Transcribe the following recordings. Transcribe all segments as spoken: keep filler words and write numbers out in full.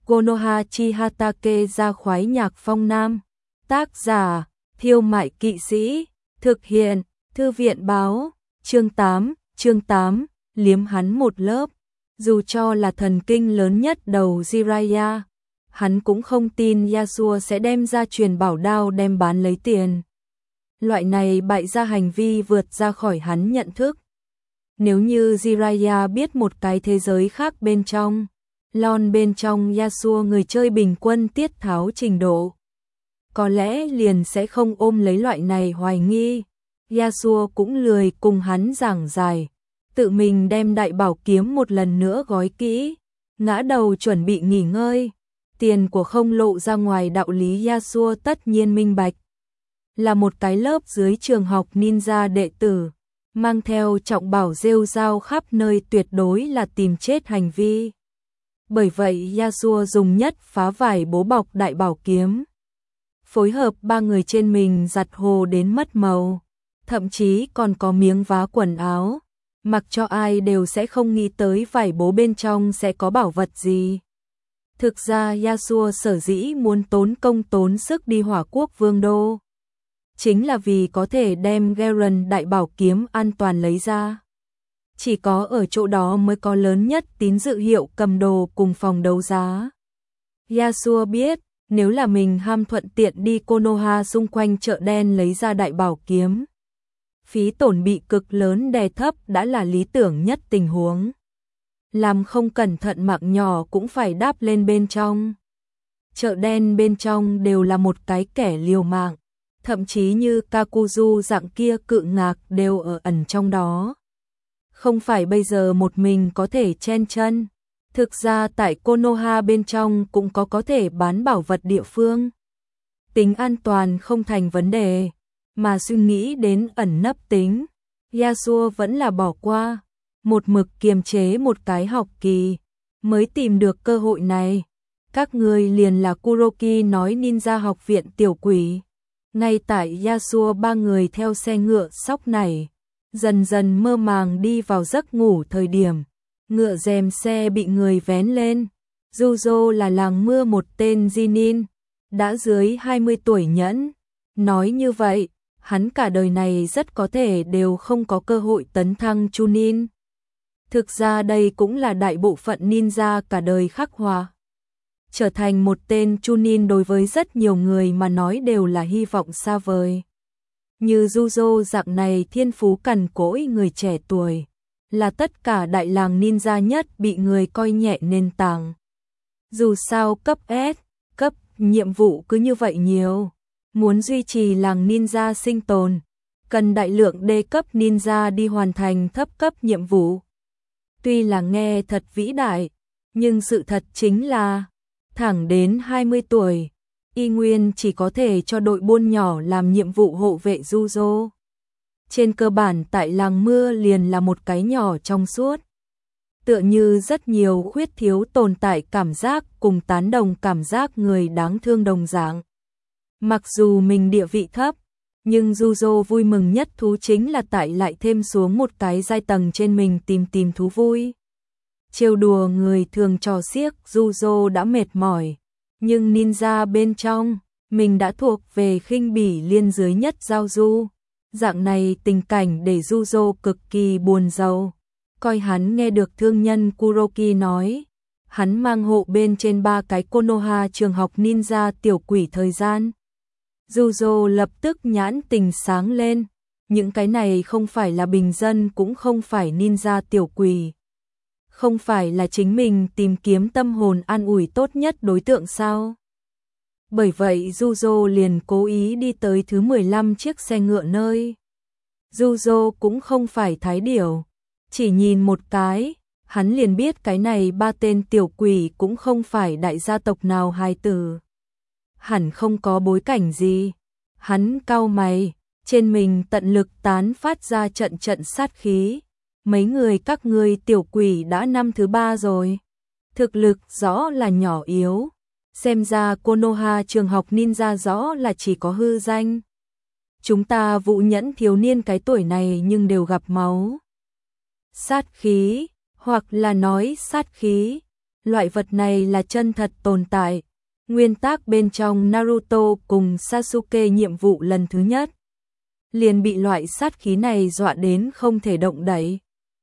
Konoha Chihatake ra khoái nhạc phong nam. Tác giả, Thiêu Mại Kỵ Sĩ. Thực hiện, Thư viện báo. Chương tám, chương tám, liếm hắn một lớp. Dù cho là thần kinh lớn nhất đầu Jiraiya, hắn cũng không tin Yasuo sẽ đem ra truyền bảo đao đem bán lấy tiền. Loại này bại gia hành vi vượt ra khỏi hắn nhận thức. Nếu như Jiraiya biết một cái thế giới khác bên trong, lon bên trong Yasuo người chơi bình quân tiết tháo trình độ, có lẽ liền sẽ không ôm lấy loại này hoài nghi. Yasuo cũng lười cùng hắn giảng dài, tự mình đem đại bảo kiếm một lần nữa gói kỹ, ngã đầu chuẩn bị nghỉ ngơi. Tiền của không lộ ra ngoài đạo lý Yasuo tất nhiên minh bạch. Là một cái lớp dưới trường học ninja đệ tử, mang theo trọng bảo rêu rao khắp nơi tuyệt đối là tìm chết hành vi. Bởi vậy Yasuo dùng nhất phá vải bố bọc đại bảo kiếm, phối hợp ba người trên mình giặt hồ đến mất màu, thậm chí còn có miếng vá quần áo, mặc cho ai đều sẽ không nghĩ tới vải bố bên trong sẽ có bảo vật gì. Thực ra Yasuo sở dĩ muốn tốn công tốn sức đi Hỏa Quốc Vương đô, chính là vì có thể đem Garen đại bảo kiếm an toàn lấy ra. Chỉ có ở chỗ đó mới có lớn nhất tín dự hiệu cầm đồ cùng phòng đấu giá. Yasuo biết, nếu là mình ham thuận tiện đi Konoha xung quanh chợ đen lấy ra đại bảo kiếm, phí tổn bị cực lớn đè thấp đã là lý tưởng nhất tình huống. Làm không cẩn thận mạng nhỏ cũng phải đáp lên bên trong. Chợ đen bên trong đều là một cái kẻ liều mạng, thậm chí như Kakuzu dạng kia cự ngạc đều ở ẩn trong đó. Không phải bây giờ một mình có thể chen chân. Thực ra tại Konoha bên trong cũng có có thể bán bảo vật địa phương. Tính an toàn không thành vấn đề, mà suy nghĩ đến ẩn nấp tính, Yasuo vẫn là bỏ qua. Một mực kiềm chế một cái học kỳ, mới tìm được cơ hội này. Các người liền là Kuroki nói ninja học viện tiểu quỷ. Ngay tại Yasuo ba người theo xe ngựa sóc này, dần dần mơ màng đi vào giấc ngủ thời điểm, ngựa rèm xe bị người vén lên. Juzo là làng mưa một tên Jinin, đã dưới hai mươi tuổi nhẫn. Nói như vậy, hắn cả đời này rất có thể đều không có cơ hội tấn thăng Chunin. Thực ra đây cũng là đại bộ phận ninja cả đời khắc họa. Trở thành một tên Chunin đối với rất nhiều người mà nói đều là hy vọng xa vời. Như Juzo dạng này thiên phú cằn cỗi người trẻ tuổi, là tất cả đại làng ninja nhất bị người coi nhẹ nền tảng. Dù sao cấp S, cấp nhiệm vụ cứ như vậy nhiều. Muốn duy trì làng ninja sinh tồn, cần đại lượng D cấp ninja đi hoàn thành thấp cấp nhiệm vụ. Tuy là nghe thật vĩ đại, nhưng sự thật chính là, thẳng đến hai mươi tuổi, y nguyên chỉ có thể cho đội buôn nhỏ làm nhiệm vụ hộ vệ Juzo. Trên cơ bản tại làng mưa liền là một cái nhỏ trong suốt. Tựa như rất nhiều khuyết thiếu tồn tại cảm giác cùng tán đồng cảm giác người đáng thương đồng dạng. Mặc dù mình địa vị thấp, nhưng Juzo vui mừng nhất thú chính là tại lại thêm xuống một cái giai tầng trên mình tìm tìm thú vui. Trêu đùa người thường trò xiếc Juzo đã mệt mỏi, nhưng ninja bên trong, mình đã thuộc về khinh bỉ liên dưới nhất giao du. Dạng này tình cảnh để Juzo cực kỳ buồn rầu. Coi hắn nghe được thương nhân Kuroki nói, hắn mang hộ bên trên ba cái Konoha trường học ninja tiểu quỷ thời gian. Juzo lập tức nhãn tình sáng lên, những cái này không phải là bình dân cũng không phải ninja tiểu quỷ. Không phải là chính mình tìm kiếm tâm hồn an ủi tốt nhất đối tượng sao? Bởi vậy Juzo liền cố ý đi tới thứ mười lăm chiếc xe ngựa nơi. Juzo cũng không phải thái điểu, chỉ nhìn một cái, hắn liền biết cái này ba tên tiểu quỷ cũng không phải đại gia tộc nào hài tử. Hẳn không có bối cảnh gì. Hắn cau mày, trên mình tận lực tán phát ra trận trận sát khí. Mấy người các ngươi tiểu quỷ đã năm thứ ba rồi. Thực lực rõ là nhỏ yếu. Xem ra Konoha trường học ninja rõ là chỉ có hư danh. Chúng ta vũ nhẫn thiếu niên cái tuổi này nhưng đều gặp máu. Sát khí, hoặc là nói sát khí, Loại vật này là chân thật tồn tại. Nguyên tác bên trong Naruto cùng Sasuke nhiệm vụ lần thứ nhất liền bị loại sát khí này dọa đến không thể động đậy.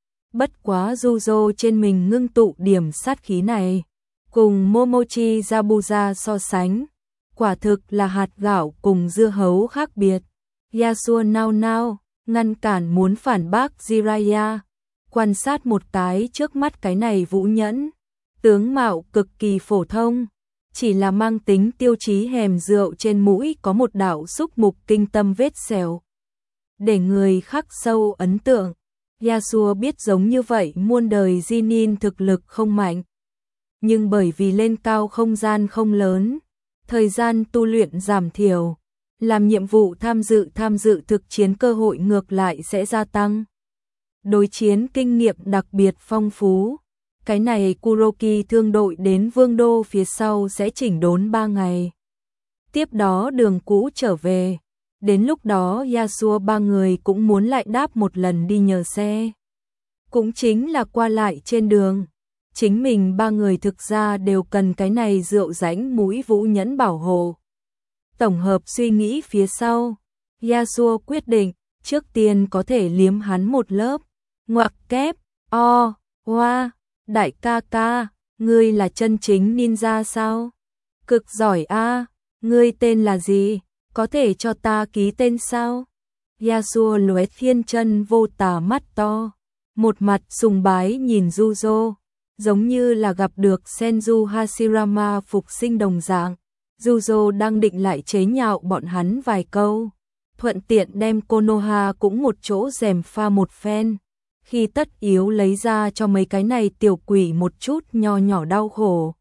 Bất quá Juzo trên mình ngưng tụ điểm sát khí này, cùng Momochi Zabuza so sánh, quả thực là hạt gạo cùng dưa hấu khác biệt. Yasuo nao nao, ngăn cản muốn phản bác Jiraiya, quan sát một cái trước mắt cái này vũ nhẫn, tướng mạo cực kỳ phổ thông, chỉ là mang tính tiêu chí hèm rượu trên mũi có một đạo xúc mục kinh tâm vết sẹo, để người khắc sâu ấn tượng. Yasuo biết giống như vậy muôn đời Jinin thực lực không mạnh, nhưng bởi vì lên cao không gian không lớn, thời gian tu luyện giảm thiểu, làm nhiệm vụ tham dự tham dự thực chiến cơ hội ngược lại sẽ gia tăng. Đối chiến kinh nghiệm đặc biệt phong phú, cái này Kuroki thương đội đến Vương đô phía sau sẽ chỉnh đốn ba ngày. Tiếp đó đường cũ trở về, đến lúc đó Yasuo ba người cũng muốn lại đáp một lần đi nhờ xe. Cũng chính là qua lại trên đường, chính mình ba người thực ra đều cần cái này rượu rãnh mũi vũ nhẫn bảo hộ. Tổng hợp suy nghĩ phía sau, Yasuo quyết định, trước tiên có thể liếm hắn một lớp. Ngoặc kép, o, hoa, đại ca ca, ngươi là chân chính ninja sao? Cực giỏi a, ngươi tên là gì? Có thể cho ta ký tên sao? Yasuo lóe thiên chân vô tà mắt to, một mặt sùng bái nhìn Juzo, giống như là gặp được Senju Hashirama phục sinh đồng dạng. Juzo đang định lại chế nhạo bọn hắn vài câu, thuận tiện đem Konoha cũng một chỗ rèm pha một phen, khi tất yếu lấy ra cho mấy cái này tiểu quỷ một chút nho nhỏ đau khổ,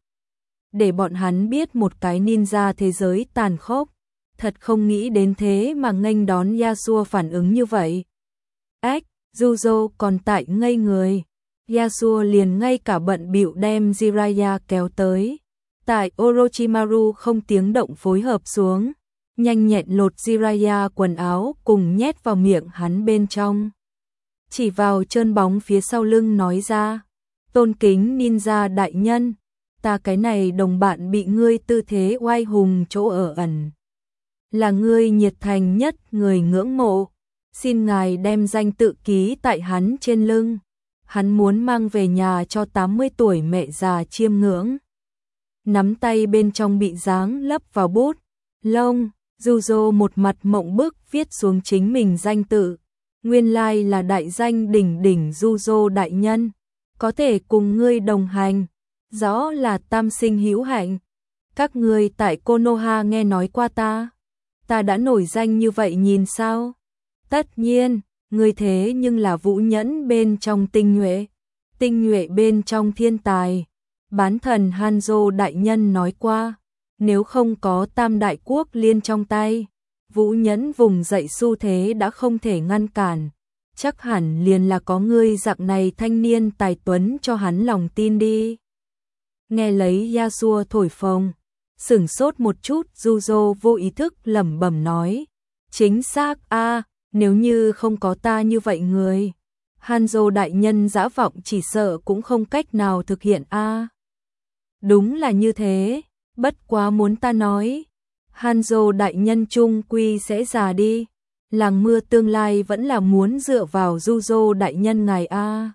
để bọn hắn biết một cái ninja thế giới tàn khốc. Thật không nghĩ đến thế mà nghênh đón Yasuo phản ứng như vậy. Ách, Juzo còn tại ngây người, Yasuo liền ngay cả bận bịu đem Jiraiya kéo tới. Tại Orochimaru không tiếng động phối hợp xuống, nhanh nhẹn lột Jiraiya quần áo cùng nhét vào miệng hắn bên trong. Chỉ vào trơn bóng phía sau lưng nói ra, tôn kính ninja đại nhân, ta cái này đồng bạn bị ngươi tư thế oai hùng chỗ ở ẩn, là ngươi nhiệt thành nhất người ngưỡng mộ, xin ngài đem danh tự ký tại hắn trên lưng, hắn muốn mang về nhà cho tám mươi tuổi mẹ già chiêm ngưỡng. Nắm tay bên trong bị dáng lấp vào bút lông, Juzo một mặt mộng bức viết xuống chính mình danh tự. Nguyên lai là đại danh đỉnh đỉnh Juzo đại nhân, có thể cùng ngươi đồng hành, rõ là tam sinh hữu hạnh. Các ngươi tại Konoha nghe nói qua ta, ta đã nổi danh như vậy nhìn sao? Tất nhiên, ngươi thế nhưng là vũ nhẫn bên trong tinh nhuệ, tinh nhuệ bên trong thiên tài. Bán thần Hanzo đại nhân nói qua, nếu không có tam đại quốc liên trong tay, vũ nhẫn vùng dậy xu thế đã không thể ngăn cản, chắc hẳn liền là có ngươi dạng này thanh niên tài tuấn cho hắn lòng tin đi. Nghe lấy Yasuo thổi phồng, sửng sốt một chút, Juzo vô ý thức lẩm bẩm nói, chính xác a, nếu như không có ta như vậy người, Hanzo đại nhân dã vọng chỉ sợ cũng không cách nào thực hiện a. Đúng là như thế, bất quá muốn ta nói, Hanzo đại nhân chung quy sẽ già đi, làng mưa tương lai vẫn là muốn dựa vào Juzo đại nhân ngài a.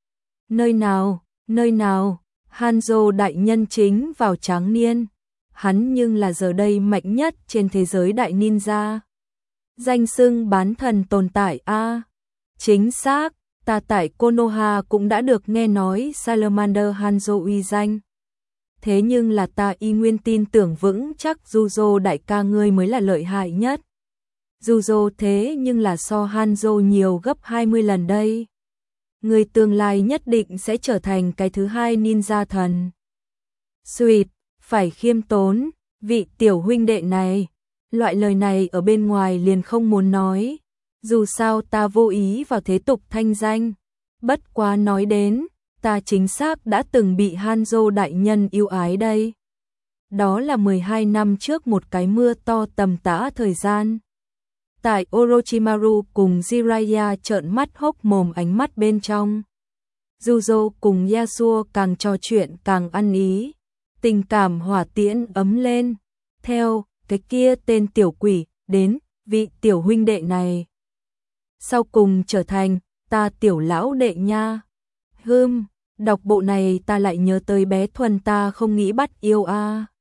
Nơi nào, nơi nào, Hanzo đại nhân chính vào tráng niên, hắn nhưng là giờ đây mạnh nhất trên thế giới đại ninja. Danh xưng bán thần tồn tại a. Chính xác, ta tại Konoha cũng đã được nghe nói Salamander Hanzo uy danh. Thế nhưng là ta y nguyên tin tưởng vững chắc Juzo đại ca ngươi mới là lợi hại nhất. Juzo thế nhưng là so Hanzo nhiều gấp hai mươi lần đây. Ngươi tương lai nhất định sẽ trở thành cái thứ hai ninja thần. Sweet, phải khiêm tốn, vị tiểu huynh đệ này. Loại lời này ở bên ngoài liền không muốn nói. Dù sao ta vô ý vào thế tục thanh danh. Bất quá nói đến, ta chính xác đã từng bị Hanzo đại nhân yêu ái đây. Đó là mười hai năm trước một cái mưa to tầm tã thời gian. Tại Orochimaru cùng Jiraiya trợn mắt hốc mồm ánh mắt bên trong. Juzo cùng Yasuo càng trò chuyện càng ăn ý, tình cảm hỏa tiễn ấm lên. Theo cái kia tên tiểu quỷ đến, vị tiểu huynh đệ này sau cùng trở thành ta tiểu lão đệ nha. Hừm, đọc bộ này ta lại nhớ tới bé Thuần ta không nghĩ bắt yêu a. À.